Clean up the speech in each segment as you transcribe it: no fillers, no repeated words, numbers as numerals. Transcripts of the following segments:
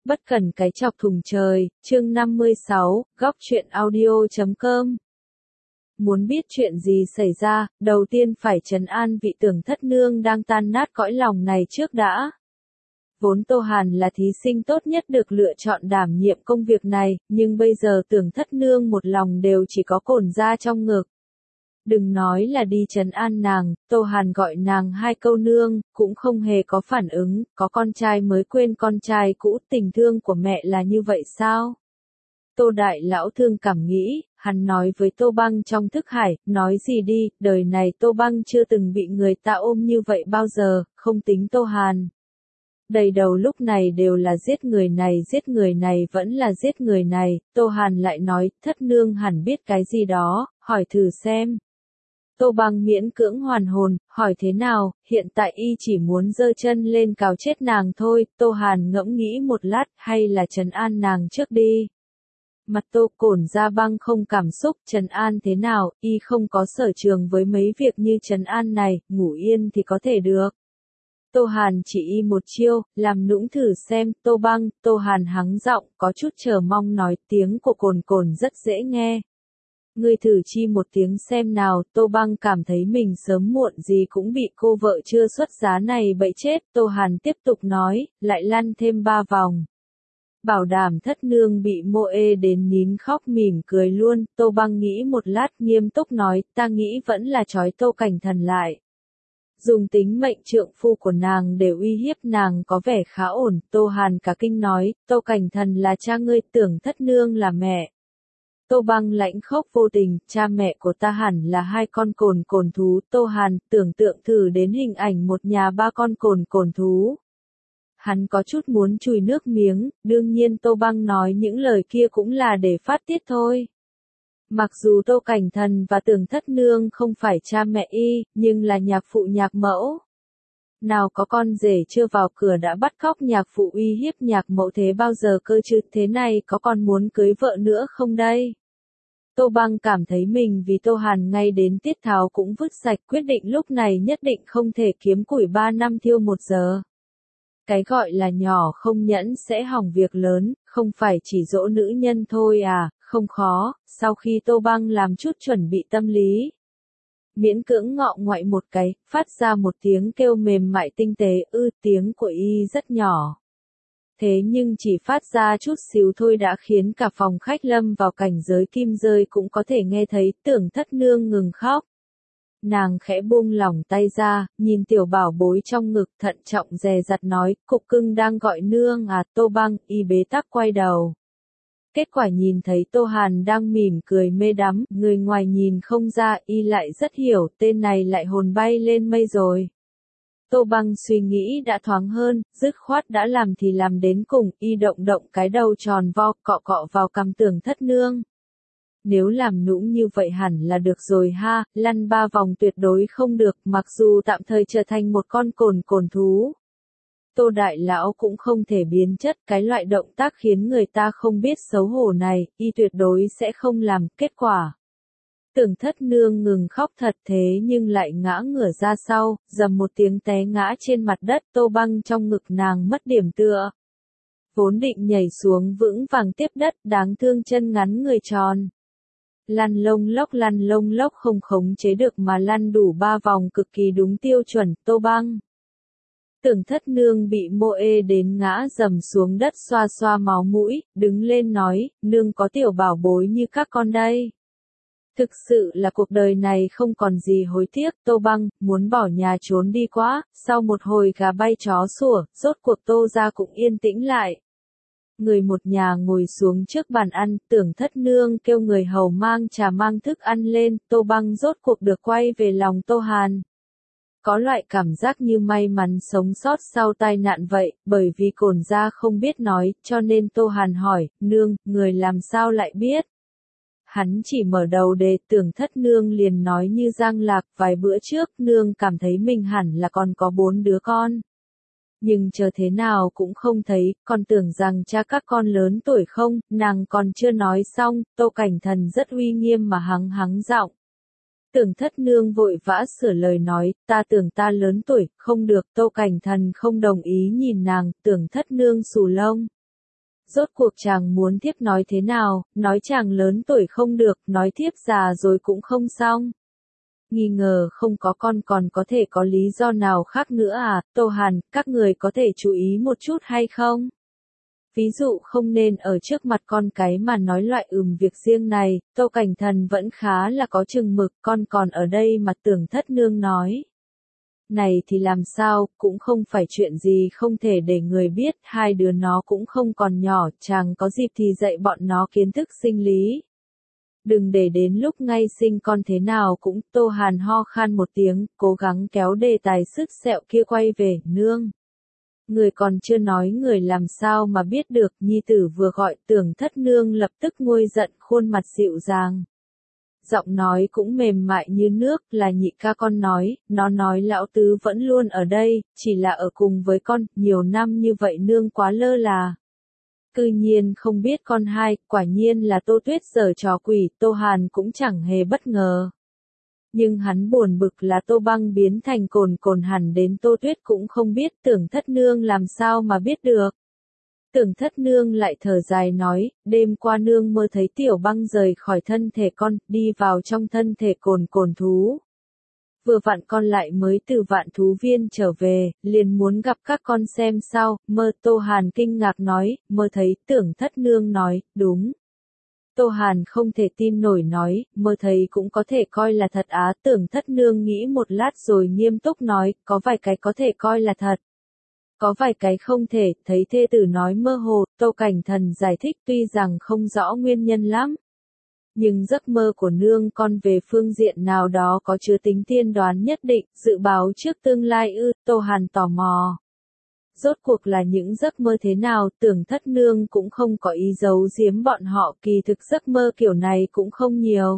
Bất cần cái chọc thùng trời, chương 56, góc truyện audio.com. Muốn biết chuyện gì xảy ra, đầu tiên phải trấn an vị Tưởng Thất Nương đang tan nát cõi lòng này trước đã. Vốn Tô Hàn là thí sinh tốt nhất được lựa chọn đảm nhiệm công việc này, nhưng bây giờ Tưởng Thất Nương một lòng đều chỉ có cồn ra trong ngực. Đừng nói là đi trấn an nàng, Tô Hàn gọi nàng hai câu nương, cũng không hề có phản ứng, có con trai mới quên con trai cũ, tình thương của mẹ là như vậy sao? Tô Đại Lão thương cảm nghĩ, hắn nói với Tô Băng trong thức hải, nói gì đi, đời này Tô Băng chưa từng bị người ta ôm như vậy bao giờ, không tính Tô Hàn. Đầy đầu lúc này đều là giết người này vẫn là giết người này, Tô Hàn lại nói, Thất Nương hẳn biết cái gì đó, hỏi thử xem. Tô Băng miễn cưỡng hoàn hồn, hỏi thế nào, hiện tại y chỉ muốn giơ chân lên cào chết nàng thôi, Tô Hàn ngẫm nghĩ một lát, hay là trấn an nàng trước đi. Mặt Tô Cổn ra băng không cảm xúc, trấn an thế nào, y không có sở trường với mấy việc như trấn an này, ngủ yên thì có thể được. Tô Hàn chỉ y một chiêu, làm nũng thử xem, Tô Băng, Tô Hàn hắng giọng, có chút chờ mong nói, tiếng của Cổn rất dễ nghe. Ngươi thử chi một tiếng xem nào, Tô Băng cảm thấy mình sớm muộn gì cũng bị cô vợ chưa xuất giá này bẫy chết, Tô Hàn tiếp tục nói, lại lăn thêm 3 vòng. Bảo đảm Thất Nương bị mô ê đến nín khóc mỉm cười luôn, Tô Băng nghĩ một lát nghiêm túc nói, ta nghĩ vẫn là trói Tô Cảnh Thần lại. Dùng tính mệnh trượng phu của nàng để uy hiếp nàng có vẻ khá ổn, Tô Hàn cả kinh nói, Tô Cảnh Thần là cha ngươi, tưởng Thất Nương là mẹ. Tô Băng lãnh khốc vô tình, cha mẹ của ta hẳn là hai con cồn thú, Tô Hàn, tưởng tượng thử đến hình ảnh một nhà 3 con cồn thú. Hắn có chút muốn chùi nước miếng, đương nhiên Tô Băng nói những lời kia cũng là để phát tiết thôi. Mặc dù Tô Cảnh Thần và Tưởng Thất Nương không phải cha mẹ y, nhưng là nhạc phụ nhạc mẫu. Nào có con rể chưa vào cửa đã bắt cóc nhạc phụ uy hiếp nhạc mẫu thế bao giờ cơ chứ, thế này có còn muốn cưới vợ nữa không đây? Tô Băng cảm thấy mình vì Tô Hàn ngay đến tiết tháo cũng vứt sạch, quyết định lúc này nhất định không thể kiếm củi 3 năm thiêu 1 giờ. Cái gọi là nhỏ không nhẫn sẽ hỏng việc lớn, không phải chỉ dỗ nữ nhân thôi à, không khó, sau khi Tô Băng làm chút chuẩn bị tâm lý. Miễn cưỡng ngọ ngoại một cái, phát ra một tiếng kêu mềm mại tinh tế, tiếng của y rất nhỏ. Thế nhưng chỉ phát ra chút xíu thôi đã khiến cả phòng khách lâm vào cảnh giới kim rơi cũng có thể nghe thấy, Tưởng Thất Nương ngừng khóc. Nàng khẽ buông lỏng tay ra, nhìn tiểu bảo bối trong ngực thận trọng dè dặt nói, cục cưng đang gọi nương à, Tô Băng, y bế tắc quay đầu. Kết quả nhìn thấy Tô Hàn đang mỉm cười mê đắm, người ngoài nhìn không ra, y lại rất hiểu, tên này lại hồn bay lên mây rồi. Tô Băng suy nghĩ đã thoáng hơn, dứt khoát đã làm thì làm đến cùng, y động cái đầu tròn vo, cọ vào cằm Tưởng Thất Nương. Nếu làm nũng như vậy hẳn là được rồi ha, lăn 3 vòng tuyệt đối không được, mặc dù tạm thời trở thành một con cồn thú. Tô Đại Lão cũng không thể biến chất, cái loại động tác khiến người ta không biết xấu hổ này, y tuyệt đối sẽ không làm, kết quả. Tưởng Thất Nương ngừng khóc thật thế nhưng lại ngã ngửa ra sau, dầm một tiếng té ngã trên mặt đất, Tô Băng trong ngực nàng mất điểm tựa. Vốn định nhảy xuống vững vàng tiếp đất, đáng thương chân ngắn người tròn. Lăn lông lốc không khống chế được mà lăn đủ 3 vòng cực kỳ đúng tiêu chuẩn, Tô Băng. Tưởng Thất Nương bị mô ê đến ngã dầm xuống đất xoa máu mũi, đứng lên nói, nương có tiểu bảo bối như các con đây. Thực sự là cuộc đời này không còn gì hối tiếc, Tô Băng, muốn bỏ nhà trốn đi quá, sau một hồi gà bay chó sủa, rốt cuộc Tô ra cũng yên tĩnh lại. Người một nhà ngồi xuống trước bàn ăn, Tưởng Thất Nương kêu người hầu mang trà mang thức ăn lên, Tô Băng rốt cuộc được quay về lòng Tô Hàn. Có loại cảm giác như may mắn sống sót sau tai nạn vậy, bởi vì cồn ra không biết nói, cho nên Tô Hàn hỏi, nương, người làm sao lại biết? Hắn chỉ mở đầu đề, Tưởng Thất Nương liền nói như giang lạc, vài bữa trước, nương cảm thấy mình hẳn là còn có 4 đứa con. Nhưng chờ thế nào cũng không thấy, còn tưởng rằng cha các con lớn tuổi không, nàng còn chưa nói xong, Tô Cảnh Thần rất uy nghiêm mà hắng giọng. Tưởng Thất Nương vội vã sửa lời nói, ta tưởng ta lớn tuổi, không được, Tô Cảnh Thần không đồng ý nhìn nàng, Tưởng Thất Nương xù lông. Rốt cuộc chàng muốn thiếp nói thế nào, nói chàng lớn tuổi không được, nói thiếp già rồi cũng không xong. Nghi ngờ không có con còn có thể có lý do nào khác nữa à, Tô Hàn, các người có thể chú ý một chút hay không? Ví dụ không nên ở trước mặt con cái mà nói loại việc riêng này, Tô Cảnh Thần vẫn khá là có chừng mực, con còn ở đây mà tưởng thất nương nói. Này thì làm sao, cũng không phải chuyện gì không thể để người biết, hai đứa nó cũng không còn nhỏ, chàng có dịp thì dạy bọn nó kiến thức sinh lý. Đừng để đến lúc ngay sinh con thế nào cũng, Tô Hàn ho khan một tiếng, cố gắng kéo đề tài sứt sẹo kia quay về, nương. Người còn chưa nói người làm sao mà biết được, nhi tử vừa gọi tưởng thất nương lập tức nguôi giận, khuôn mặt dịu dàng. Giọng nói cũng mềm mại như nước, là nhị ca con nói, nó nói lão tứ vẫn luôn ở đây, chỉ là ở cùng với con, nhiều năm như vậy nương quá lơ là. Cư nhiên không biết con hai, quả nhiên là Tô Tuyết giở trò quỷ, Tô Hàn cũng chẳng hề bất ngờ. Nhưng hắn buồn bực là Tô Băng biến thành cồn cồn hẳn đến Tô Tuyết cũng không biết, tưởng thất nương làm sao mà biết được. Tưởng thất nương lại thở dài nói, đêm qua nương mơ thấy Tiểu Băng rời khỏi thân thể con, đi vào trong thân thể cồn cồn thú. Vừa vặn con lại mới từ vạn thú viên trở về, liền muốn gặp các con xem sao, mơ. Tô Hàn kinh ngạc nói, mơ thấy, tưởng thất nương nói, đúng. Tô Hàn không thể tin nổi nói, mơ thấy cũng có thể coi là thật á, tưởng thất nương nghĩ một lát rồi nghiêm túc nói, có vài cái có thể coi là thật. Có vài cái không thể, thấy thê tử nói mơ hồ, Tô Cảnh Thần giải thích tuy rằng không rõ nguyên nhân lắm. Nhưng giấc mơ của nương con về phương diện nào đó có chứa tính tiên đoán nhất định, dự báo trước tương lai ư, Tô Hàn tò mò. Rốt cuộc là những giấc mơ thế nào, tưởng thất nương cũng không có ý giấu giếm bọn họ, kỳ thực giấc mơ kiểu này cũng không nhiều.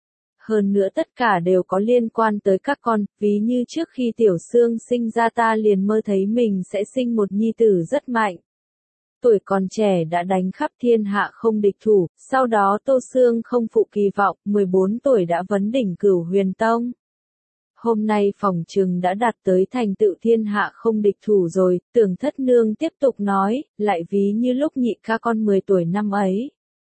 Hơn nữa tất cả đều có liên quan tới các con, ví như trước khi Tiểu Sương sinh ra ta liền mơ thấy mình sẽ sinh một nhi tử rất mạnh. Tuổi còn trẻ đã đánh khắp thiên hạ không địch thủ, sau đó Tô Sương không phụ kỳ vọng, 14 tuổi đã vấn đỉnh Cửu Huyền Tông. Hôm nay phòng trừng đã đạt tới thành tựu thiên hạ không địch thủ rồi, tưởng thất nương tiếp tục nói, lại ví như lúc nhị ca con 10 tuổi năm ấy.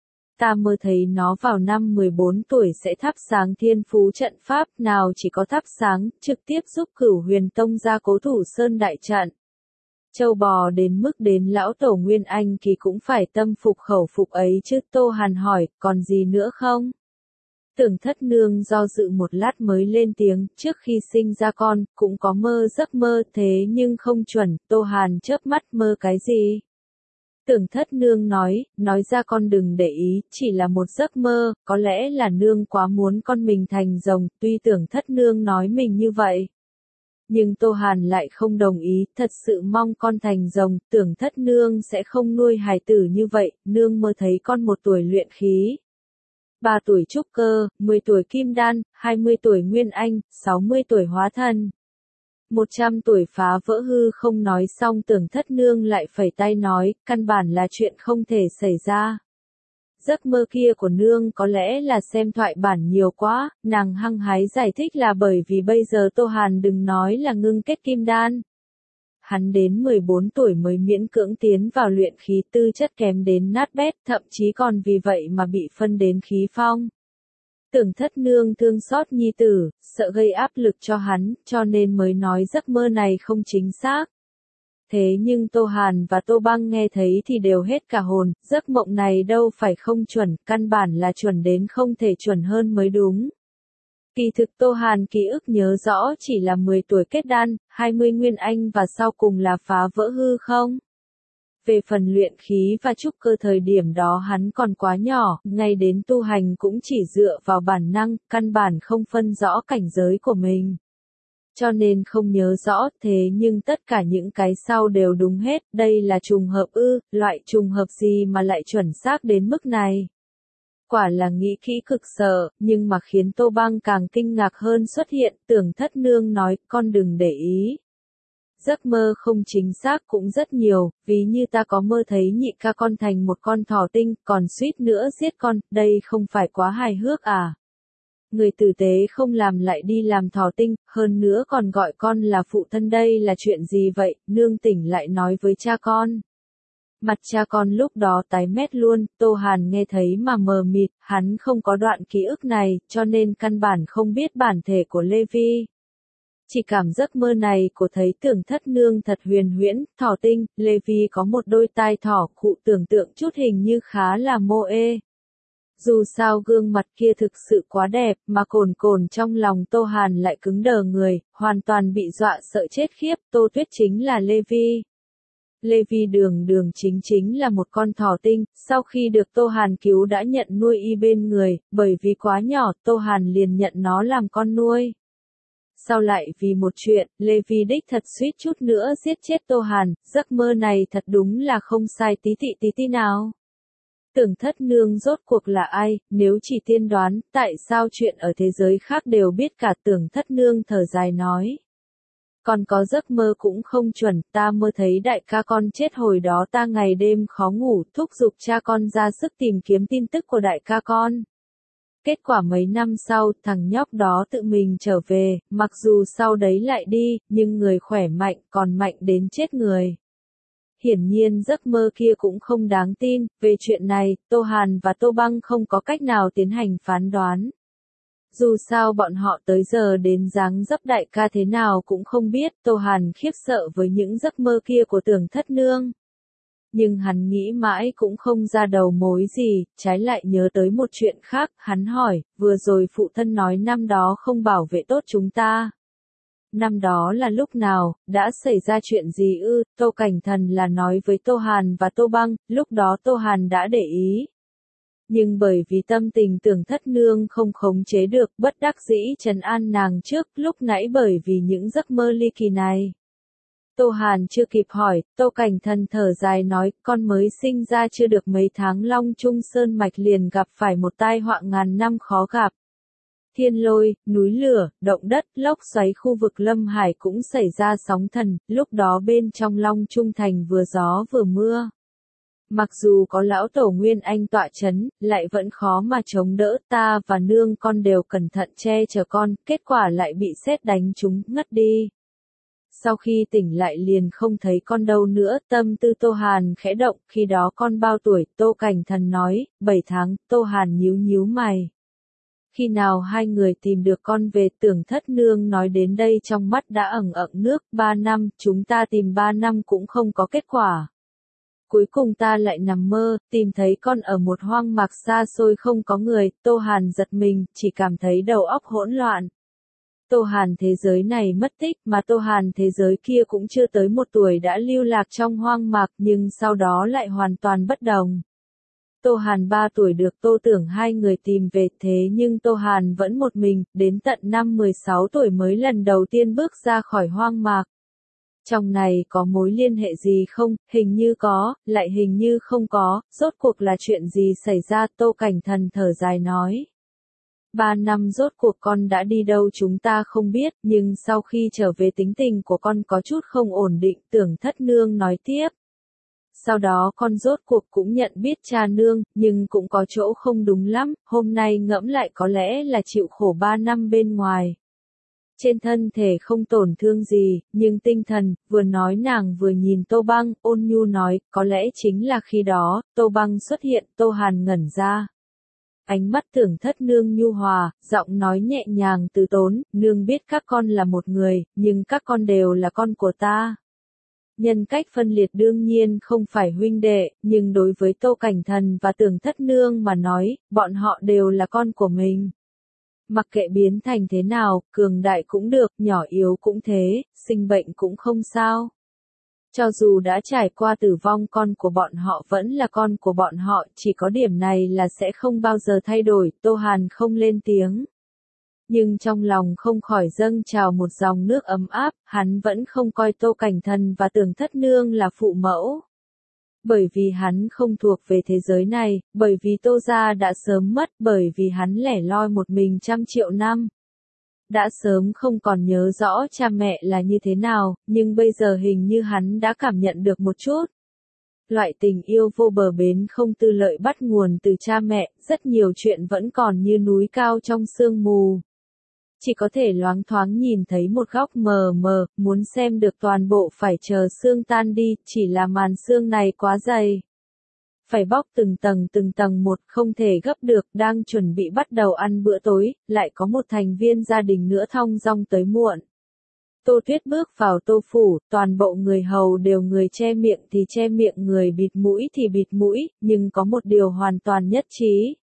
Ta mơ thấy nó vào năm 14 tuổi sẽ thắp sáng thiên phú trận pháp, nào chỉ có thắp sáng, trực tiếp giúp Cửu Huyền Tông ra cố thủ sơn đại trận. Châu bò đến mức đến lão tổ Nguyên Anh kỳ cũng phải tâm phục khẩu phục ấy chứ. Tô Hàn hỏi, còn gì nữa không? Tưởng thất nương do dự một lát mới lên tiếng, trước khi sinh ra con, cũng có mơ giấc mơ thế nhưng không chuẩn, Tô Hàn chớp mắt mơ cái gì? Tưởng thất nương nói ra con đừng để ý, chỉ là một giấc mơ, có lẽ là nương quá muốn con mình thành rồng, tuy tưởng thất nương nói mình như vậy. Nhưng Tô Hàn lại không đồng ý, thật sự mong con thành rồng, tưởng thất nương sẽ không nuôi hài tử như vậy, nương mơ thấy con 1 tuổi luyện khí. 3 tuổi trúc cơ, 10 tuổi kim đan, 20 tuổi nguyên anh, 60 tuổi hóa thần. 100 tuổi phá vỡ hư không nói xong tưởng thất nương lại phẩy tay nói, căn bản là chuyện không thể xảy ra. Giấc mơ kia của nương có lẽ là xem thoại bản nhiều quá, nàng hăng hái giải thích là bởi vì bây giờ Tô Hàn đừng nói là ngưng kết kim đan. Hắn đến 14 tuổi mới miễn cưỡng tiến vào luyện khí, tư chất kém đến nát bét, thậm chí còn vì vậy mà bị phân đến khí phong. Tưởng thất nương thương xót nhi tử, sợ gây áp lực cho hắn, cho nên mới nói giấc mơ này không chính xác. Thế nhưng Tô Hàn và Tô Băng nghe thấy thì đều hết cả hồn, giấc mộng này đâu phải không chuẩn, căn bản là chuẩn đến không thể chuẩn hơn mới đúng. Kỳ thực Tô Hàn ký ức nhớ rõ chỉ là 10 tuổi kết đan, 20 nguyên anh và sau cùng là phá vỡ hư không. Về phần luyện khí và trúc cơ thời điểm đó hắn còn quá nhỏ, ngay đến tu hành cũng chỉ dựa vào bản năng, căn bản không phân rõ cảnh giới của mình. Cho nên không nhớ rõ, thế nhưng tất cả những cái sau đều đúng hết, đây là trùng hợp ư, loại trùng hợp gì mà lại chuẩn xác đến mức này. Quả là nghĩ kỹ cực sợ, nhưng mà khiến Tô Băng càng kinh ngạc hơn xuất hiện, tưởng thất nương nói, con đừng để ý. Giấc mơ không chính xác cũng rất nhiều, ví như ta có mơ thấy nhị ca con thành một con thỏ tinh, còn suýt nữa giết con, đây không phải quá hài hước à? Người tử tế không làm lại đi làm thỏ tinh, hơn nữa còn gọi con là phụ thân, đây là chuyện gì vậy, nương tỉnh lại nói với cha con. Mặt cha con lúc đó tái mét luôn, Tô Hàn nghe thấy mà mờ mịt, hắn không có đoạn ký ức này, cho nên căn bản không biết bản thể của Lê Vi. Chỉ cảm giấc mơ này của thấy Tưởng Thất Nương thật huyền huyễn, thỏ tinh, Lê Vi có một đôi tai thỏ, cụ tưởng tượng chút hình như khá là mô ê. Dù sao gương mặt kia thực sự quá đẹp, mà cồn cồn trong lòng Tô Hàn lại cứng đờ người, hoàn toàn bị dọa sợ chết khiếp, Tô Tuyết chính là Lê Vi. Lê Vi đường đường chính chính là một con thỏ tinh, sau khi được Tô Hàn cứu đã nhận nuôi y bên người, bởi vì quá nhỏ, Tô Hàn liền nhận nó làm con nuôi. Sau lại vì một chuyện, Lê Vi đích thật suýt chút nữa giết chết Tô Hàn, giấc mơ này thật đúng là không sai tí tí nào. Tưởng Thất Nương rốt cuộc là ai, nếu chỉ tiên đoán, tại sao chuyện ở thế giới khác đều biết cả Tưởng Thất Nương thở dài nói. Còn có giấc mơ cũng không chuẩn, ta mơ thấy đại ca con chết hồi đó ta ngày đêm khó ngủ, thúc giục cha con ra sức tìm kiếm tin tức của đại ca con. Kết quả mấy năm sau, thằng nhóc đó tự mình trở về, mặc dù sau đấy lại đi, nhưng người khỏe mạnh, còn mạnh đến chết người. Hiển nhiên giấc mơ kia cũng không đáng tin, về chuyện này, Tô Hàn và Tô Băng không có cách nào tiến hành phán đoán. Dù sao bọn họ tới giờ đến dáng dấp đại ca thế nào cũng không biết, Tô Hàn khiếp sợ với những giấc mơ kia của Tưởng Thất Nương. Nhưng hắn nghĩ mãi cũng không ra đầu mối gì, trái lại nhớ tới một chuyện khác, hắn hỏi, vừa rồi phụ thân nói năm đó không bảo vệ tốt chúng ta. Năm đó là lúc nào, đã xảy ra chuyện gì ư? Tô Cảnh Thần là nói với Tô Hàn và Tô Băng, lúc đó Tô Hàn đã để ý. Nhưng bởi vì tâm tình Tưởng Thất Nương không khống chế được, bất đắc dĩ trấn an nàng trước, lúc nãy bởi vì những giấc mơ ly kỳ này. Tô Hàn chưa kịp hỏi, Tô Cảnh Thần thở dài nói, con mới sinh ra chưa được mấy tháng Long Trung Sơn Mạch liền gặp phải một tai họa ngàn năm khó gặp. Thiên lôi, núi lửa, động đất, lốc xoáy khu vực Lâm Hải cũng xảy ra sóng thần, lúc đó bên trong Long Trung Thành vừa gió vừa mưa. Mặc dù có lão tổ Nguyên Anh tọa chấn, lại vẫn khó mà chống đỡ, ta và nương con đều cẩn thận che chở con, kết quả lại bị sét đánh trúng, ngất đi. Sau khi tỉnh lại liền không thấy con đâu nữa, tâm tư Tô Hàn khẽ động, khi đó con bao tuổi, Tô Cảnh Thần nói, 7 tháng, Tô Hàn nhíu nhíu mày. Khi nào hai người tìm được con về, Tưởng Thất Nương nói đến đây trong mắt đã ẩn ẩn nước, 3 năm, chúng ta tìm 3 năm cũng không có kết quả. Cuối cùng ta lại nằm mơ, tìm thấy con ở một hoang mạc xa xôi không có người, Tô Hàn giật mình, chỉ cảm thấy đầu óc hỗn loạn. Tô Hàn thế giới này mất tích, mà Tô Hàn thế giới kia cũng chưa tới 1 tuổi đã lưu lạc trong hoang mạc, nhưng sau đó lại hoàn toàn bất đồng. Tô Hàn 3 tuổi được Tô Tưởng hai người tìm về, thế nhưng Tô Hàn vẫn một mình, đến tận năm 16 tuổi mới lần đầu tiên bước ra khỏi hoang mạc. Trong này có mối liên hệ gì không, hình như có, lại hình như không có, rốt cuộc là chuyện gì xảy ra, Tô Cảnh Thần thở dài nói. 3 năm rốt cuộc con đã đi đâu chúng ta không biết, nhưng sau khi trở về tính tình của con có chút không ổn định, Tưởng Thất Nương nói tiếp. Sau đó con rốt cuộc cũng nhận biết cha nương, nhưng cũng có chỗ không đúng lắm, hôm nay ngẫm lại có lẽ là chịu khổ 3 năm bên ngoài. Trên thân thể không tổn thương gì, nhưng tinh thần, vừa nói nàng vừa nhìn Tô Băng, ôn nhu nói, có lẽ chính là khi đó, Tô Băng xuất hiện, Tô Hàn ngẩn ra. Ánh mắt Tưởng Thất Nương nhu hòa, giọng nói nhẹ nhàng từ tốn, nương biết các con là một người, nhưng các con đều là con của ta. Nhân cách phân liệt đương nhiên không phải huynh đệ, nhưng đối với Tô Cảnh Thần và Tưởng Thất Nương mà nói, bọn họ đều là con của mình. Mặc kệ biến thành thế nào, cường đại cũng được, nhỏ yếu cũng thế, sinh bệnh cũng không sao. Cho dù đã trải qua tử vong, con của bọn họ vẫn là con của bọn họ, chỉ có điểm này là sẽ không bao giờ thay đổi, Tô Hàn không lên tiếng. Nhưng trong lòng không khỏi dâng trào một dòng nước ấm áp, hắn vẫn không coi Tô Cảnh Thần và Tưởng Thất Nương là phụ mẫu. Bởi vì hắn không thuộc về thế giới này, bởi vì Tô gia đã sớm mất, bởi vì hắn lẻ loi một mình trăm triệu năm. Đã sớm không còn nhớ rõ cha mẹ là như thế nào, nhưng bây giờ hình như hắn đã cảm nhận được một chút. Loại tình yêu vô bờ bến không tư lợi bắt nguồn từ cha mẹ, rất nhiều chuyện vẫn còn như núi cao trong sương mù. chỉ có thể loáng thoáng nhìn thấy một góc mờ mờ, muốn xem được toàn bộ phải chờ sương tan đi, chỉ là màn sương này quá dày. Phải bóc từng tầng một, không thể gấp được, đang chuẩn bị bắt đầu ăn bữa tối, lại có một thành viên gia đình nữa thong dong tới muộn. Tô Tuyết bước vào Tô phủ, toàn bộ người hầu đều người che miệng thì che miệng, người bịt mũi thì bịt mũi, nhưng có một điều hoàn toàn nhất trí.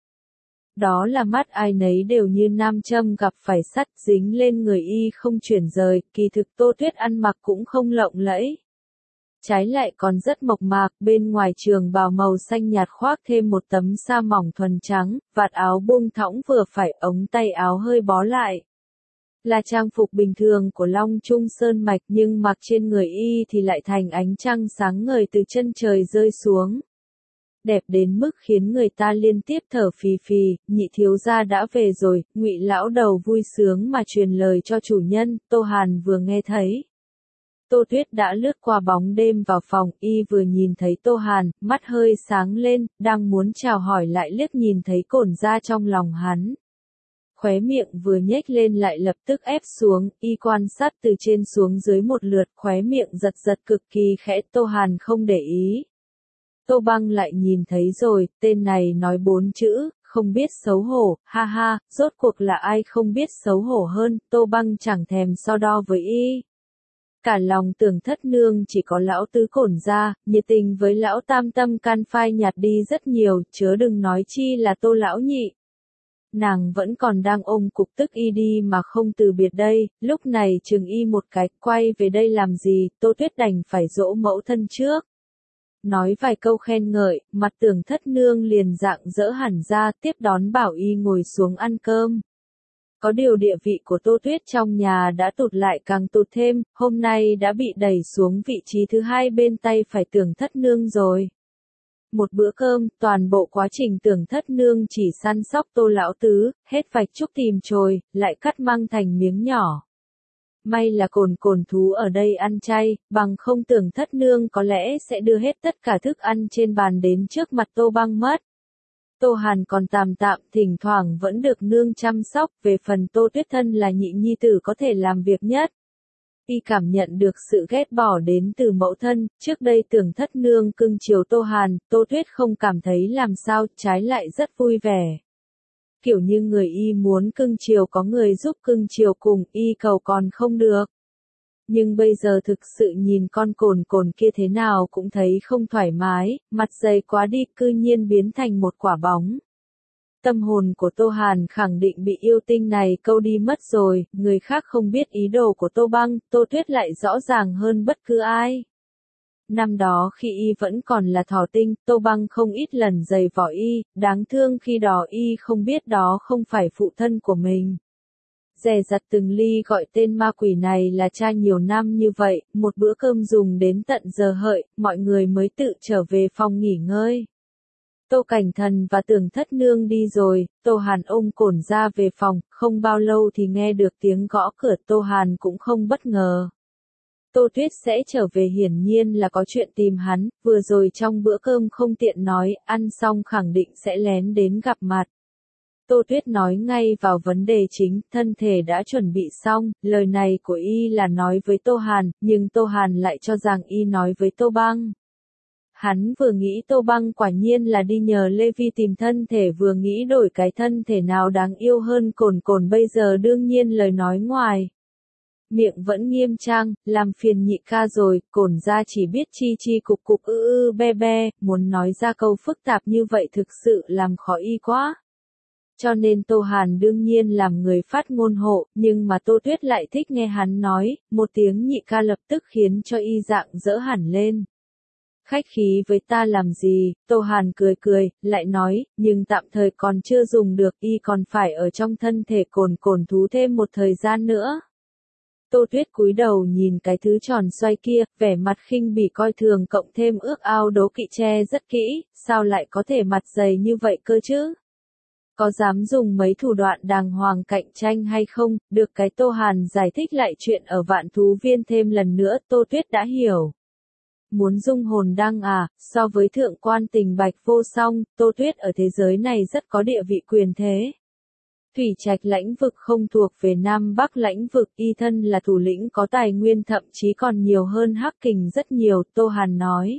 Đó là mắt ai nấy đều như nam châm gặp phải sắt, dính lên người y không chuyển rời, kỳ thực Tô Tuyết ăn mặc cũng không lộng lẫy. Trái lại còn rất mộc mạc, bên ngoài trường bào màu xanh nhạt khoác thêm một tấm sa mỏng thuần trắng, vạt áo buông thõng vừa phải, ống tay áo hơi bó lại. Là trang phục bình thường của Long Trung Sơn Mạch, nhưng mặc trên người y thì lại thành ánh trăng sáng ngời từ chân trời rơi xuống. Đẹp đến mức khiến người ta liên tiếp thở phì phì, nhị thiếu gia đã về rồi, Ngụy lão đầu vui sướng mà truyền lời cho chủ nhân. Tô Hàn vừa nghe thấy Tô Tuyết đã lướt qua bóng đêm vào phòng, y vừa nhìn thấy Tô Hàn, mắt hơi sáng lên, đang muốn chào hỏi lại liếc nhìn thấy cổn ra trong lòng hắn. Khóe miệng vừa nhếch lên lại lập tức ép xuống, y quan sát từ trên xuống dưới một lượt, khóe miệng giật giật cực kỳ khẽ. Tô Hàn không để ý. Tô Băng lại nhìn thấy rồi, tên này nói 4 chữ, không biết xấu hổ, ha ha, rốt cuộc là ai không biết xấu hổ hơn. Tô Băng chẳng thèm so đo với y. Cả lòng tưởng thất nương chỉ có lão tứ cổn ra, nhiệt tình với lão tam tâm can phai nhạt đi rất nhiều, chớ đừng nói chi là Tô lão nhị. Nàng vẫn còn đang ôm cục tức y đi mà không từ biệt đây, lúc này chừng y một cái, quay về đây làm gì, Tô Tuyết đành phải dỗ mẫu thân trước. Nói vài câu khen ngợi, mặt tưởng thất nương liền dạng dỡ hẳn ra, tiếp đón bảo y ngồi xuống ăn cơm. Có điều địa vị của Tô Tuyết trong nhà đã tụt lại càng tụt thêm, hôm nay đã bị đẩy xuống vị trí thứ hai bên tay phải tưởng thất nương rồi. Một bữa cơm, toàn bộ quá trình tưởng thất nương chỉ săn sóc Tô lão tứ, hết vạch trúc tìm chồi, lại cắt măng thành miếng nhỏ. May là cồn thú ở đây ăn chay, bằng không tưởng thất nương có lẽ sẽ đưa hết tất cả thức ăn trên bàn đến trước mặt Tô Băng mất. Tô Hàn còn tạm tạm, thỉnh thoảng vẫn được nương chăm sóc, về phần Tô Tuyết thân là nhị nhi tử có thể làm việc nhất. Y cảm nhận được sự ghét bỏ đến từ mẫu thân, trước đây tưởng thất nương cưng chiều Tô Hàn, Tô Tuyết không cảm thấy làm sao, trái lại rất vui vẻ. Kiểu như người y muốn cưng chiều có người giúp cưng chiều cùng, y cầu còn không được. Nhưng bây giờ thực sự nhìn con cồn kia thế nào cũng thấy không thoải mái, mặt dày quá đi, cư nhiên biến thành một quả bóng. Tâm hồn của Tô Hàn khẳng định bị yêu tinh này câu đi mất rồi, người khác không biết ý đồ của Tô Băng, Tô Tuyết lại rõ ràng hơn bất cứ ai. Năm đó khi y vẫn còn là thỏ tinh, Tô Băng không ít lần giày vò y, đáng thương khi đó y không biết đó không phải phụ thân của mình. Dè dặt từng ly gọi tên ma quỷ này là cha nhiều năm như vậy, một bữa cơm dùng đến tận giờ hợi, mọi người mới tự trở về phòng nghỉ ngơi. Tô Cảnh Thần và Tưởng Thất Nương đi rồi, Tô Hàn ôm cổn ra về phòng, không bao lâu thì nghe được tiếng gõ cửa. Tô Hàn cũng không bất ngờ. Tô Tuyết sẽ trở về hiển nhiên là có chuyện tìm hắn, vừa rồi trong bữa cơm không tiện nói, ăn xong khẳng định sẽ lén đến gặp mặt. Tô Tuyết nói ngay vào vấn đề chính, thân thể đã chuẩn bị xong, lời này của y là nói với Tô Hàn, nhưng Tô Hàn lại cho rằng y nói với Tô Băng. Hắn vừa nghĩ Tô Băng quả nhiên là đi nhờ Lê Vi tìm thân thể, vừa nghĩ đổi cái thân thể nào đáng yêu hơn cồn bây giờ đương nhiên lời nói ngoài miệng vẫn nghiêm trang, làm phiền nhị ca rồi, cổn ra chỉ biết chi cục be be, muốn nói ra câu phức tạp như vậy thực sự làm khó y quá. Cho nên Tô Hàn đương nhiên làm người phát ngôn hộ, nhưng mà Tô Tuyết lại thích nghe hắn nói, một tiếng nhị ca lập tức khiến cho y dạng dỡ hẳn lên. Khách khí với ta làm gì, Tô Hàn cười, lại nói, nhưng tạm thời còn chưa dùng được, y còn phải ở trong thân thể cồn thú thêm một thời gian nữa. Tô Tuyết cúi đầu nhìn cái thứ tròn xoay kia, vẻ mặt khinh bỉ coi thường cộng thêm ước ao đố kỵ che rất kỹ, sao lại có thể mặt dày như vậy cơ chứ? Có dám dùng mấy thủ đoạn đàng hoàng cạnh tranh hay không? Được cái Tô Hàn giải thích lại chuyện ở Vạn Thú Viên thêm lần nữa, Tô Tuyết đã hiểu. Muốn dung hồn đăng à, so với thượng quan Tình Bạch vô song, Tô Tuyết ở thế giới này rất có địa vị quyền thế. Thủy Trạch lãnh vực không thuộc về Nam Bắc lãnh vực, y thân là thủ lĩnh có tài nguyên thậm chí còn nhiều hơn Hắc Kình rất nhiều, Tô Hàn nói.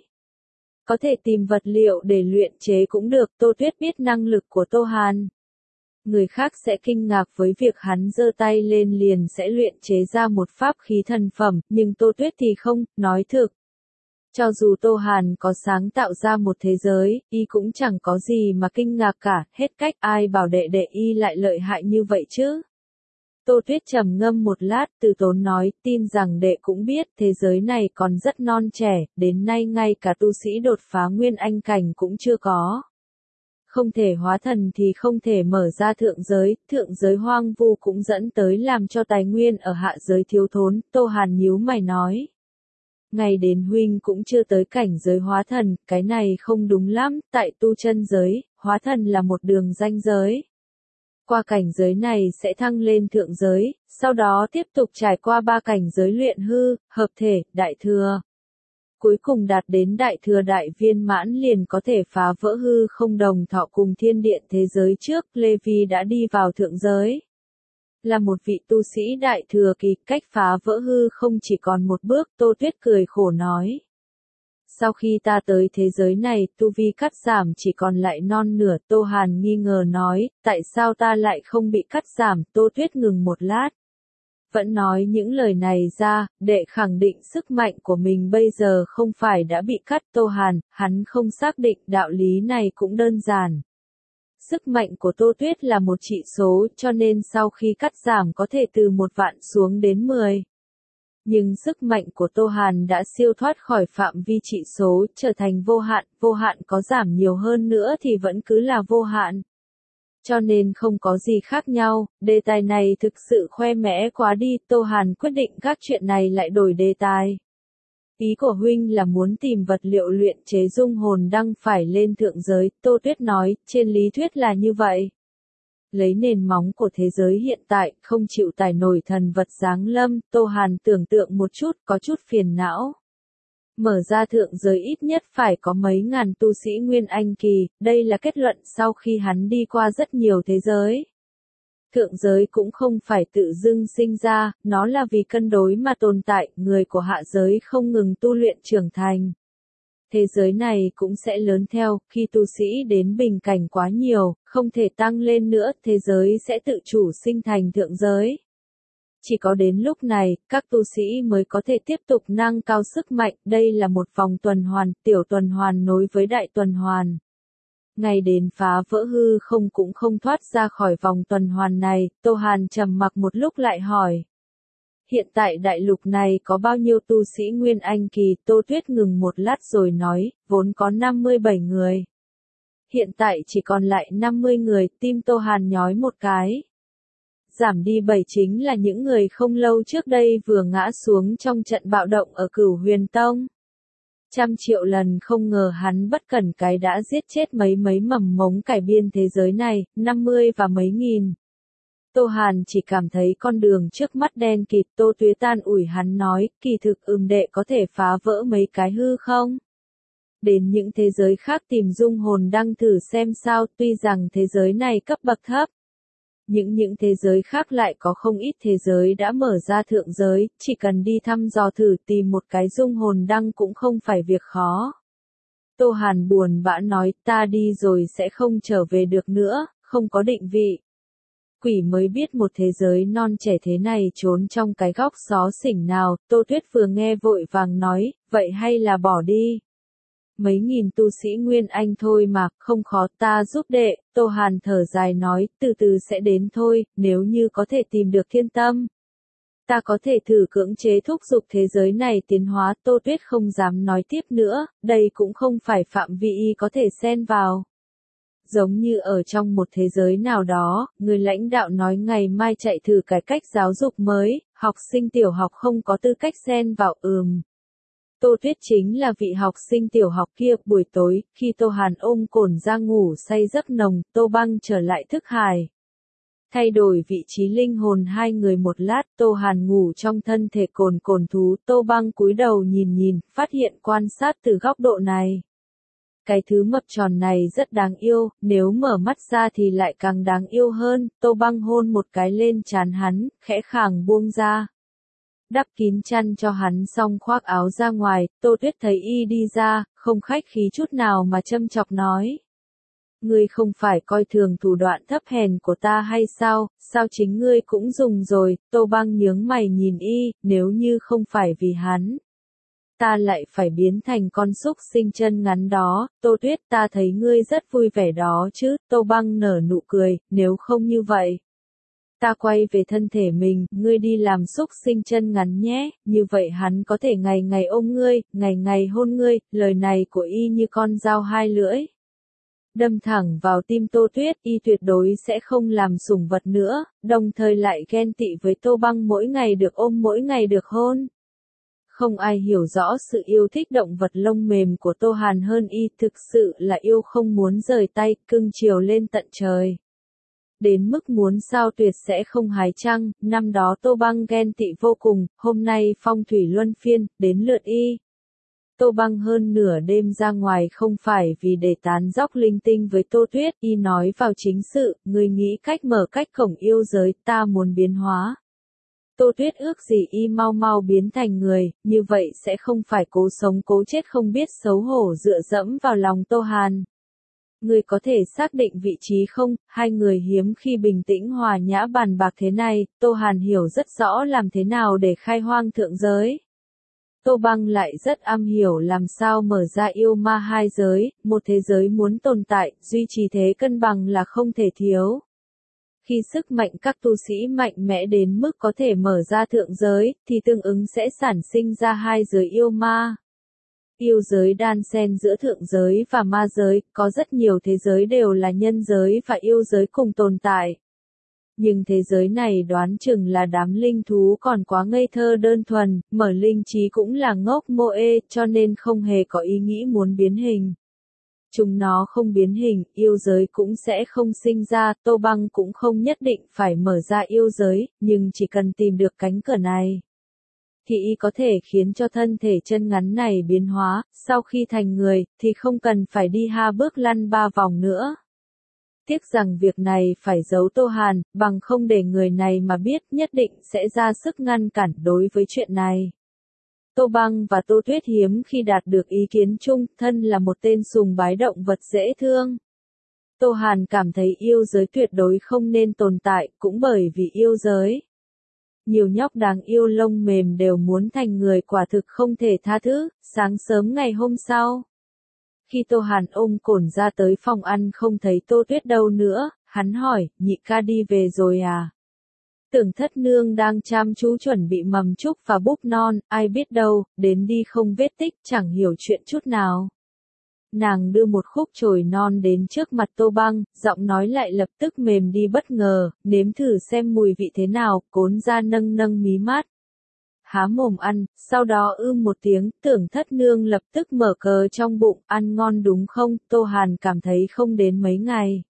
Có thể tìm vật liệu để luyện chế cũng được, Tô Tuyết biết năng lực của Tô Hàn. Người khác sẽ kinh ngạc với việc hắn giơ tay lên liền sẽ luyện chế ra một pháp khí thần phẩm, nhưng Tô Tuyết thì không, nói thực. Cho dù Tô Hàn có sáng tạo ra một thế giới, y cũng chẳng có gì mà kinh ngạc cả, hết cách ai bảo đệ đệ y lại lợi hại như vậy chứ. Tô Tuyết trầm ngâm một lát, từ tốn nói, tin rằng đệ cũng biết, thế giới này còn rất non trẻ, đến nay ngay cả tu sĩ đột phá nguyên anh cảnh cũng chưa có. Không thể hóa thần thì không thể mở ra thượng giới hoang vu cũng dẫn tới làm cho tài nguyên ở hạ giới thiếu thốn, Tô Hàn nhíu mày nói. Ngày đến huynh cũng chưa tới cảnh giới hóa thần, cái này không đúng lắm, tại tu chân giới, hóa thần là một đường ranh giới. Qua cảnh giới này sẽ thăng lên thượng giới, sau đó tiếp tục trải qua 3 cảnh giới luyện hư, hợp thể, đại thừa. Cuối cùng đạt đến đại thừa đại viên mãn liền có thể phá vỡ hư không đồng thọ cùng thiên điện thế giới trước, Lê Vi đã đi vào thượng giới. Là một vị tu sĩ đại thừa kỳ, cách phá vỡ hư không chỉ còn một bước, Tô Tuyết cười khổ nói. Sau khi ta tới thế giới này, tu vi cắt giảm chỉ còn lại non nửa, Tô Hàn nghi ngờ nói, tại sao ta lại không bị cắt giảm, Tô Tuyết ngừng một lát. Vẫn nói những lời này ra, để khẳng định sức mạnh của mình bây giờ không phải đã bị cắt, Tô Hàn, hắn không xác định đạo lý này cũng đơn giản. Sức mạnh của Tô Tuyết là một trị số, cho nên sau khi cắt giảm có thể từ 1 vạn xuống đến 10. Nhưng sức mạnh của Tô Hàn đã siêu thoát khỏi phạm vi trị số, trở thành vô hạn có giảm nhiều hơn nữa thì vẫn cứ là vô hạn. Cho nên không có gì khác nhau, đề tài này thực sự khoe mẽ quá đi, Tô Hàn quyết định các chuyện này lại đổi đề tài. Ý của huynh là muốn tìm vật liệu luyện chế dung hồn đăng phải lên thượng giới, Tô Tuyết nói, trên lý thuyết là như vậy. Lấy nền móng của thế giới hiện tại, không chịu tải nổi thần vật giáng lâm, Tô Hàn tưởng tượng một chút, có chút phiền não. Mở ra thượng giới ít nhất phải có mấy ngàn tu sĩ Nguyên Anh kỳ, đây là kết luận sau khi hắn đi qua rất nhiều thế giới. Thượng giới cũng không phải tự dưng sinh ra, nó là vì cân đối mà tồn tại, người của hạ giới không ngừng tu luyện trưởng thành. Thế giới này cũng sẽ lớn theo, khi tu sĩ đến bình cảnh quá nhiều, không thể tăng lên nữa, thế giới sẽ tự chủ sinh thành thượng giới. Chỉ có đến lúc này, các tu sĩ mới có thể tiếp tục nâng cao sức mạnh, đây là một vòng tuần hoàn, tiểu tuần hoàn nối với đại tuần hoàn. Ngày đến phá vỡ hư không cũng không thoát ra khỏi vòng tuần hoàn này, Tô Hàn trầm mặc một lúc lại hỏi. Hiện tại đại lục này có bao nhiêu tu sĩ Nguyên Anh kỳ, Tô Tuyết ngừng một lát rồi nói, vốn có 57 người. Hiện tại chỉ còn lại 50 người, tim Tô Hàn nhói một cái. Giảm đi 7 chính là những người không lâu trước đây vừa ngã xuống trong trận bạo động ở Cửu Huyền Tông. 100 triệu lần không ngờ hắn bất cẩn cái đã giết chết mấy mầm mống cải biên thế giới này, 50 và mấy nghìn. Tô Hàn chỉ cảm thấy con đường trước mắt đen kịt, Tô Tuyết tan ủi hắn nói, kỳ thực đệ có thể phá vỡ mấy cái hư không? Đến những thế giới khác tìm dung hồn đăng thử xem sao, tuy rằng thế giới này cấp bậc thấp. Những thế giới khác lại có không ít thế giới đã mở ra thượng giới, chỉ cần đi thăm dò thử tìm một cái dung hồn đăng cũng không phải việc khó. Tô Hàn buồn bã nói, ta đi rồi sẽ không trở về được nữa, không có định vị. Quỷ mới biết một thế giới non trẻ thế này trốn trong cái góc xó xỉnh nào, Tô Tuyết vừa nghe vội vàng nói, vậy hay là bỏ đi. Mấy nghìn tu sĩ Nguyên Anh thôi mà, không khó, ta giúp đệ, Tô Hàn thở dài nói, từ từ sẽ đến thôi, nếu như có thể tìm được thiên tâm. Ta có thể thử cưỡng chế thúc giục thế giới này tiến hóa, Tô Tuyết không dám nói tiếp nữa, đây cũng không phải phạm vi y có thể xen vào. Giống như ở trong một thế giới nào đó, người lãnh đạo nói ngày mai chạy thử cải cách giáo dục mới, học sinh tiểu học không có tư cách xen vào. Tô Tuyết chính là vị học sinh tiểu học kia, buổi tối, khi Tô Hàn ôm cồn ra ngủ say giấc nồng, Tô Băng trở lại thức hải. Thay đổi vị trí linh hồn hai người một lát, Tô Hàn ngủ trong thân thể cồn thú, Tô Băng cúi đầu nhìn, phát hiện quan sát từ góc độ này. Cái thứ mập tròn này rất đáng yêu, nếu mở mắt ra thì lại càng đáng yêu hơn. Tô Băng hôn một cái lên trán hắn, khẽ khàng buông ra. Đắp kín chăn cho hắn xong khoác áo ra ngoài, Tô Tuyết thấy y đi ra, không khách khí chút nào mà châm chọc nói. Ngươi không phải coi thường thủ đoạn thấp hèn của ta hay sao, sao chính ngươi cũng dùng rồi. Tô Băng nhướng mày nhìn y, nếu như không phải vì hắn, ta lại phải biến thành con súc sinh chân ngắn đó. Tô Tuyết, ta thấy ngươi rất vui vẻ đó chứ. Tô Băng nở nụ cười, nếu không như vậy, ta quay về thân thể mình, ngươi đi làm súc sinh chân ngắn nhé, như vậy hắn có thể ngày ngày ôm ngươi, ngày ngày hôn ngươi. Lời này của y như con dao hai lưỡi, đâm thẳng vào tim Tô Tuyết. Y tuyệt đối sẽ không làm sủng vật nữa, đồng thời lại ghen tị với Tô Băng mỗi ngày được ôm, mỗi ngày được hôn. Không ai hiểu rõ sự yêu thích động vật lông mềm của Tô Hàn hơn y, thực sự là yêu không muốn rời tay, cưng chiều lên tận trời. Đến mức muốn sao tuyệt sẽ không hái trăng. Năm đó Tô Băng ghen tị vô cùng, hôm nay phong thủy luân phiên, đến lượt y. Tô Băng hơn nửa đêm ra ngoài không phải vì để tán dóc linh tinh với Tô Tuyết, y nói vào chính sự, người nghĩ cách mở cách cổng yêu giới, ta muốn biến hóa. Tô Tuyết ước gì y mau mau biến thành người, như vậy sẽ không phải cố sống cố chết không biết xấu hổ dựa dẫm vào lòng Tô Hàn. Người có thể xác định vị trí không? Hai người hiếm khi bình tĩnh hòa nhã bàn bạc thế này, Tô Hàn hiểu rất rõ làm thế nào để khai hoang thượng giới. Tô Băng lại rất am hiểu làm sao mở ra yêu ma hai giới, một thế giới muốn tồn tại, duy trì thế cân bằng là không thể thiếu. Khi sức mạnh các tu sĩ mạnh mẽ đến mức có thể mở ra thượng giới, thì tương ứng sẽ sản sinh ra hai giới yêu ma. Yêu giới đan xen giữa thượng giới và ma giới, có rất nhiều thế giới đều là nhân giới và yêu giới cùng tồn tại. Nhưng thế giới này đoán chừng là đám linh thú còn quá ngây thơ đơn thuần, mở linh trí cũng là ngốc mô ê, cho nên không hề có ý nghĩ muốn biến hình. Chúng nó không biến hình, yêu giới cũng sẽ không sinh ra. Tô Băng cũng không nhất định phải mở ra yêu giới, nhưng chỉ cần tìm được cánh cửa này, thì y có thể khiến cho thân thể chân ngắn này biến hóa, sau khi thành người, thì không cần phải đi ha bước lăn 3 vòng nữa. Tiếc rằng việc này phải giấu Tô Hàn, bằng không để người này mà biết, nhất định sẽ ra sức ngăn cản đối với chuyện này. Tô Băng và Tô Tuyết hiếm khi đạt được ý kiến chung, thân là một tên sùng bái động vật dễ thương. Tô Hàn cảm thấy yêu giới tuyệt đối không nên tồn tại, cũng bởi vì yêu giới. Nhiều nhóc đáng yêu lông mềm đều muốn thành người, quả thực không thể tha thứ. Sáng sớm ngày hôm sau, khi Tô Hàn ôm Cổn ra tới phòng ăn không thấy Tô Tuyết đâu nữa, hắn hỏi, nhị ca đi về rồi à? Tưởng Thất Nương đang chăm chú chuẩn bị mầm trúc và búp non, ai biết đâu, đến đi không vết tích, chẳng hiểu chuyện chút nào. Nàng đưa một khúc chồi non đến trước mặt Tô Băng, giọng nói lại lập tức mềm đi bất ngờ, nếm thử xem mùi vị thế nào. Cốn ra nâng nâng mí mắt, há mồm ăn, sau đó một tiếng. Tưởng Thất Nương lập tức mở cờ trong bụng, ăn ngon đúng không? Tô Hàn cảm thấy không đến mấy ngày,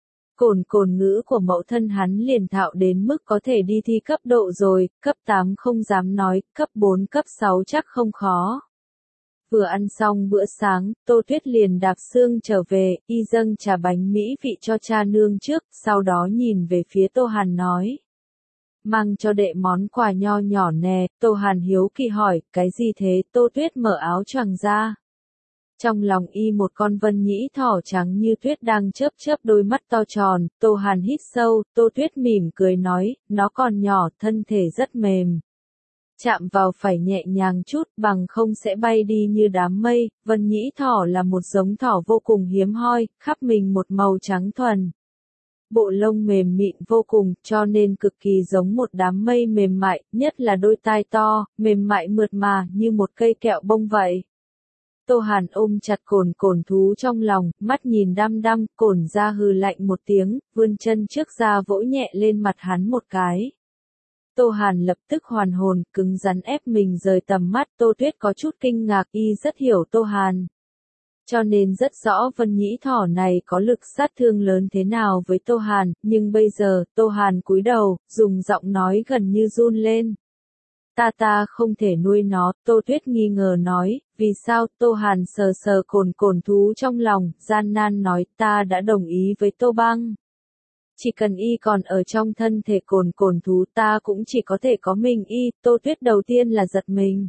cồn ngữ của mẫu thân hắn liền thạo đến mức có thể đi thi cấp độ rồi, cấp 8 không dám nói, cấp 4 cấp 6 chắc không khó. Vừa ăn xong bữa sáng, Tô Tuyết liền đạp xương trở về, y dâng trà bánh mỹ vị cho cha nương trước, sau đó nhìn về phía Tô Hàn nói. Mang cho đệ món quà nho nhỏ nè. Tô Hàn hiếu kỳ hỏi, cái gì thế? Tô Tuyết mở áo choàng ra. Trong lòng y một con vân nhĩ thỏ trắng như tuyết đang chớp chớp đôi mắt to tròn. Tô Hàn hít sâu, Tô Tuyết mỉm cười nói, nó còn nhỏ, thân thể rất mềm. Chạm vào phải nhẹ nhàng chút, bằng không sẽ bay đi như đám mây. Vân nhĩ thỏ là một giống thỏ vô cùng hiếm hoi, khắp mình một màu trắng thuần. Bộ lông mềm mịn vô cùng, cho nên cực kỳ giống một đám mây mềm mại, nhất là đôi tai to, mềm mại mượt mà, như một cây kẹo bông vậy. Tô Hàn ôm chặt cồn thú trong lòng, mắt nhìn đăm đăm. Cồn ra hừ lạnh một tiếng, vươn chân trước ra vỗ nhẹ lên mặt hắn một cái. Tô Hàn lập tức hoàn hồn, cứng rắn ép mình rời tầm mắt. Tô Tuyết có chút kinh ngạc, y rất hiểu Tô Hàn, cho nên rất rõ vân nhĩ thỏ này có lực sát thương lớn thế nào với Tô Hàn, nhưng bây giờ, Tô Hàn cúi đầu, dùng giọng nói gần như run lên. Ta không thể nuôi nó, Tô Tuyết nghi ngờ nói, vì sao? Tô Hàn sờ sờ cồn cồn thú trong lòng, gian nan nói, ta đã đồng ý với Tô Băng. Chỉ cần y còn ở trong thân thể cồn cồn thú ta cũng chỉ có thể có mình y, Tô Tuyết đầu tiên là giật mình.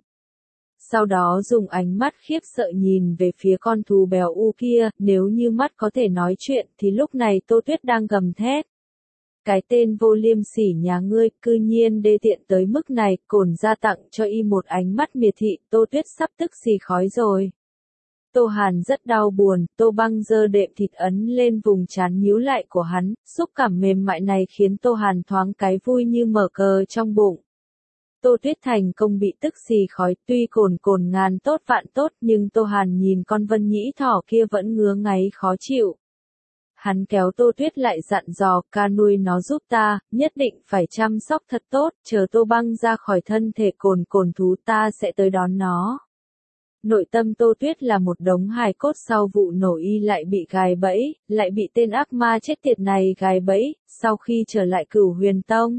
Sau đó dùng ánh mắt khiếp sợ nhìn về phía con thú béo u kia, nếu như mắt có thể nói chuyện thì lúc này Tô Tuyết đang gầm thét. Cái tên vô liêm sỉ nhà ngươi, cư nhiên đê tiện tới mức này, Cồn ra tặng cho y một ánh mắt miệt thị, Tô Tuyết sắp tức xì khói rồi. Tô Hàn rất đau buồn, Tô Băng giơ đệm thịt ấn lên vùng trán nhíu lại của hắn, xúc cảm mềm mại này khiến Tô Hàn thoáng cái vui như mở cờ trong bụng. Tô Tuyết thành công bị tức xì khói, tuy cồn cồn ngàn tốt vạn tốt nhưng Tô Hàn nhìn con Vân Nhĩ thỏ kia vẫn ngứa ngáy khó chịu. Hắn kéo Tô Tuyết lại dặn dò, ca nuôi nó giúp ta, nhất định phải chăm sóc thật tốt, chờ Tô Băng ra khỏi thân thể cồn cồn thú ta sẽ tới đón nó. Nội tâm Tô Tuyết là một đống hài cốt sau vụ nổ y lại bị gài bẫy, lại bị tên ác ma chết tiệt này gài bẫy, sau khi trở lại Cửu Huyền Tông.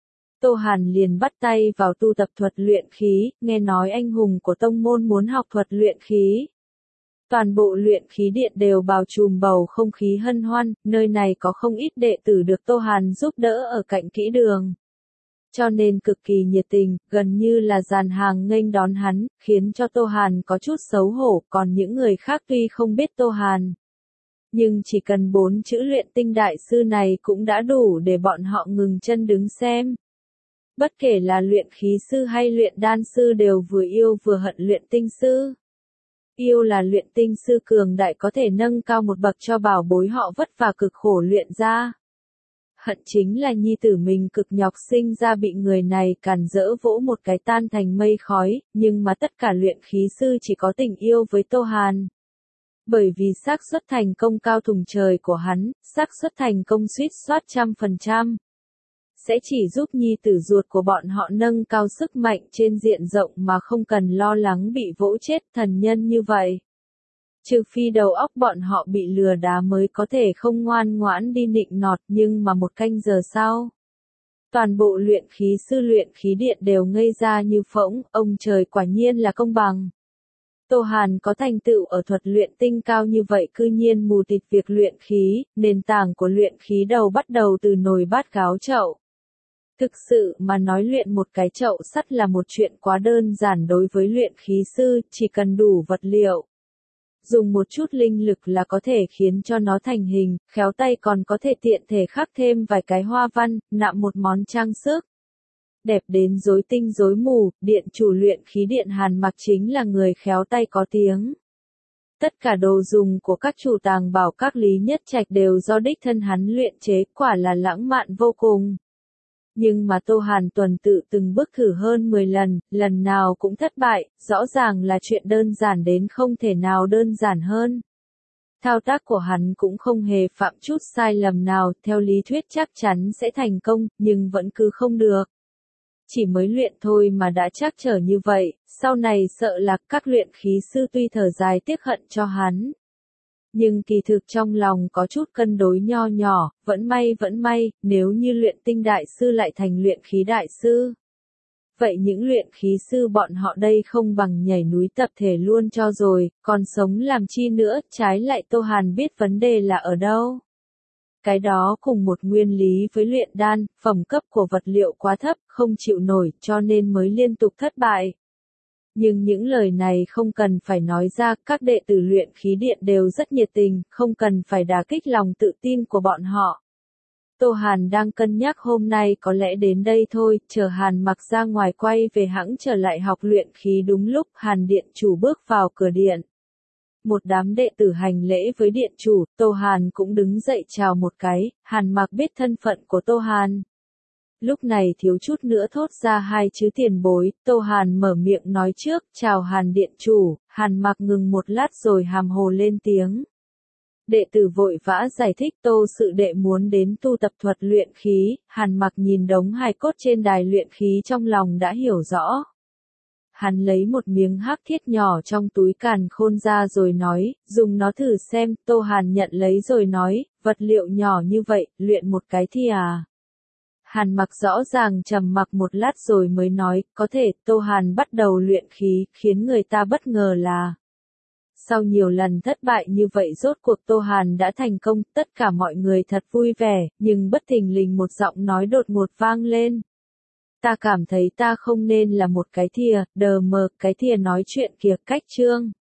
Tô Hàn liền bắt tay vào tu tập thuật luyện khí, nghe nói anh hùng của tông môn muốn học thuật luyện khí. Toàn bộ luyện khí điện đều bao trùm bầu không khí hân hoan, nơi này có không ít đệ tử được Tô Hàn giúp đỡ ở cạnh kỹ đường. Cho nên cực kỳ nhiệt tình, gần như là dàn hàng nghênh đón hắn, khiến cho Tô Hàn có chút xấu hổ, còn những người khác tuy không biết Tô Hàn. Nhưng chỉ cần 4 chữ luyện tinh đại sư này cũng đã đủ để bọn họ ngừng chân đứng xem. Bất kể là luyện khí sư hay luyện đan sư đều vừa yêu vừa hận luyện tinh sư. Yêu là luyện tinh sư cường đại có thể nâng cao một bậc cho bảo bối họ vất vả cực khổ luyện ra. Hận chính là nhi tử mình cực nhọc sinh ra bị người này càn rỡ vỗ một cái tan thành mây khói, nhưng mà tất cả luyện khí sư chỉ có tình yêu với Tô Hàn. Bởi vì xác suất thành công cao thùng trời của hắn, xác suất thành công suýt soát 100%. Sẽ chỉ giúp nhi tử ruột của bọn họ nâng cao sức mạnh trên diện rộng mà không cần lo lắng bị vỗ chết thần nhân như vậy. Trừ phi đầu óc bọn họ bị lừa đá mới có thể không ngoan ngoãn đi nịnh nọt, nhưng mà một canh giờ sau. Toàn bộ luyện khí sư luyện khí điện đều ngây ra như phỗng, ông trời quả nhiên là công bằng. Tô Hàn có thành tựu ở thuật luyện tinh cao như vậy cư nhiên mù tịt việc luyện khí, nền tảng của luyện khí đầu bắt đầu từ nồi bát gáo chậu. Thực sự mà nói luyện một cái chậu sắt là một chuyện quá đơn giản đối với luyện khí sư, chỉ cần đủ vật liệu. Dùng một chút linh lực là có thể khiến cho nó thành hình, khéo tay còn có thể tiện thể khắc thêm vài cái hoa văn, nạm một món trang sức. Đẹp đến rối tinh rối mù, điện chủ luyện khí điện Hàn Mặc chính là người khéo tay có tiếng. Tất cả đồ dùng của các chủ tàng bảo các Lý Nhất Trạch đều do đích thân hắn luyện chế, quả là lãng mạn vô cùng. Nhưng mà Tô Hàn tuần tự từng bước thử hơn 10 lần, lần nào cũng thất bại, rõ ràng là chuyện đơn giản đến không thể nào đơn giản hơn. Thao tác của hắn cũng không hề phạm chút sai lầm nào, theo lý thuyết chắc chắn sẽ thành công, nhưng vẫn cứ không được. Chỉ mới luyện thôi mà đã trắc trở như vậy, sau này sợ là các luyện khí sư tuy thở dài tiếc hận cho hắn. Nhưng kỳ thực trong lòng có chút cân đối nho nhỏ, vẫn may, nếu như luyện tinh đại sư lại thành luyện khí đại sư. Vậy những luyện khí sư bọn họ đây không bằng nhảy núi tập thể luôn cho rồi, còn sống làm chi nữa, trái lại Tô Hàn biết vấn đề là ở đâu. Cái đó cùng một nguyên lý với luyện đan, phẩm cấp của vật liệu quá thấp, không chịu nổi, cho nên mới liên tục thất bại. Nhưng những lời này không cần phải nói ra, các đệ tử luyện khí điện đều rất nhiệt tình, không cần phải đả kích lòng tự tin của bọn họ. Tô Hàn đang cân nhắc hôm nay có lẽ đến đây thôi, chờ Hàn Mặc ra ngoài quay về hãng trở lại học luyện khí đúng lúc Hàn điện chủ bước vào cửa điện. Một đám đệ tử hành lễ với điện chủ, Tô Hàn cũng đứng dậy chào một cái, Hàn Mặc biết thân phận của Tô Hàn. Lúc này thiếu chút nữa thốt ra hai chữ tiền bối, Tô Hàn mở miệng nói trước, chào Hàn điện chủ, Hàn Mặc ngừng một lát rồi hàm hồ lên tiếng. Đệ tử vội vã giải thích Tô sự đệ muốn đến tu tập thuật luyện khí, Hàn Mặc nhìn đống hài cốt trên đài luyện khí trong lòng đã hiểu rõ. Hắn lấy một miếng hắc thiết nhỏ trong túi càn khôn ra rồi nói, dùng nó thử xem, Tô Hàn nhận lấy rồi nói, vật liệu nhỏ như vậy, luyện một cái thì à. Hàn Mặc rõ ràng trầm mặc một lát rồi mới nói, có thể. Tô Hàn bắt đầu luyện khí, khiến người ta bất ngờ là sau nhiều lần thất bại như vậy rốt cuộc Tô Hàn đã thành công, tất cả mọi người thật vui vẻ, nhưng bất thình lình một giọng nói đột ngột vang lên. Ta cảm thấy ta không nên là một cái thìa, đờ mờ, cái thìa nói chuyện kìa, Cách Trương.